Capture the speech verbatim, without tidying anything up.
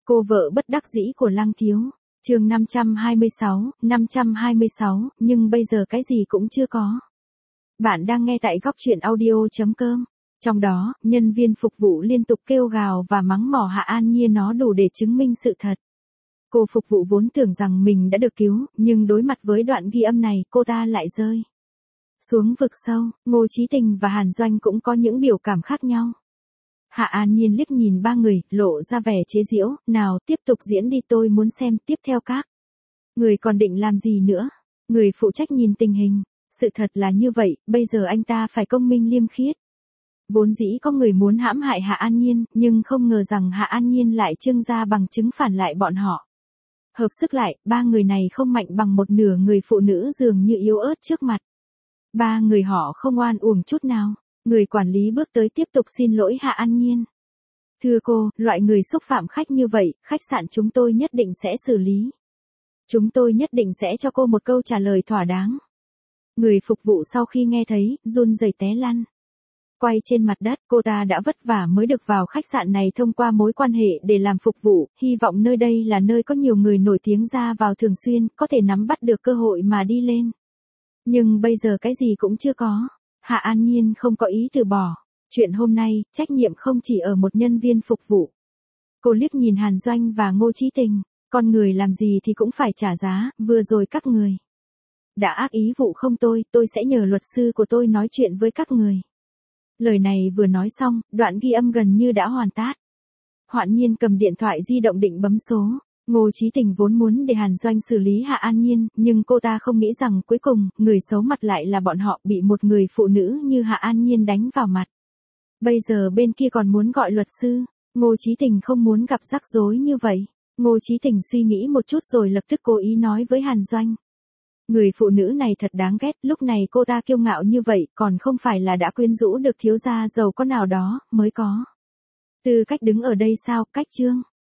Cô vợ bất đắc dĩ của Lăng Thiếu. Chương năm trăm hai mươi sáu, năm trăm hai mươi sáu, nhưng bây giờ cái gì cũng chưa có. Bạn đang nghe tại góc truyện audio chấm com. Trong đó, nhân viên phục vụ liên tục kêu gào và mắng mỏ Hạ An Nhiên nó đủ để chứng minh sự thật. Cô phục vụ vốn tưởng rằng mình đã được cứu, nhưng đối mặt với đoạn ghi âm này, cô ta lại rơi xuống vực sâu. Ngô Chí Tình và Hàn Doanh cũng có những biểu cảm khác nhau. Hạ An Nhiên liếc nhìn ba người, lộ ra vẻ chế giễu, nào tiếp tục diễn đi, tôi muốn xem tiếp theo các người còn định làm gì nữa. Người phụ trách nhìn tình hình, sự thật là như vậy, bây giờ anh ta phải công minh liêm khiết. Vốn dĩ có người muốn hãm hại Hạ An Nhiên, nhưng không ngờ rằng Hạ An Nhiên lại trưng ra bằng chứng phản lại bọn họ. Hợp sức lại, ba người này không mạnh bằng một nửa người phụ nữ dường như yếu ớt trước mặt. Ba người họ không oan uổng chút nào. Người quản lý bước tới tiếp tục xin lỗi Hạ An Nhiên. Thưa cô, loại người xúc phạm khách như vậy, khách sạn chúng tôi nhất định sẽ xử lý. Chúng tôi nhất định sẽ cho cô một câu trả lời thỏa đáng. Người phục vụ sau khi nghe thấy, run rẩy té lăn quay trên mặt đất. Cô ta đã vất vả mới được vào khách sạn này thông qua mối quan hệ để làm phục vụ, hy vọng nơi đây là nơi có nhiều người nổi tiếng ra vào thường xuyên, có thể nắm bắt được cơ hội mà đi lên. Nhưng bây giờ cái gì cũng chưa có. Hạ An Nhiên không có ý từ bỏ. Chuyện hôm nay, trách nhiệm không chỉ ở một nhân viên phục vụ. Cô liếc nhìn Hàn Doanh và Ngô Chí Tình. Con người làm gì thì cũng phải trả giá, vừa rồi các người đã ác ý vụ không tôi, tôi sẽ nhờ luật sư của tôi nói chuyện với các người. Lời này vừa nói xong, đoạn ghi âm gần như đã hoàn tát. Hoạn Nhiên cầm điện thoại di động định bấm số. Ngô Chí Tình vốn muốn để Hàn Doanh xử lý Hạ An Nhiên, nhưng cô ta không nghĩ rằng cuối cùng, người xấu mặt lại là bọn họ, bị một người phụ nữ như Hạ An Nhiên đánh vào mặt. Bây giờ bên kia còn muốn gọi luật sư. Ngô Chí Tình không muốn gặp rắc rối như vậy. Ngô Chí Tình suy nghĩ một chút rồi lập tức cố ý nói với Hàn Doanh. Người phụ nữ này thật đáng ghét, lúc này cô ta kiêu ngạo như vậy, còn không phải là đã quyến rũ được thiếu gia giàu có nào đó, mới có tư cách đứng ở đây sao, cách Trương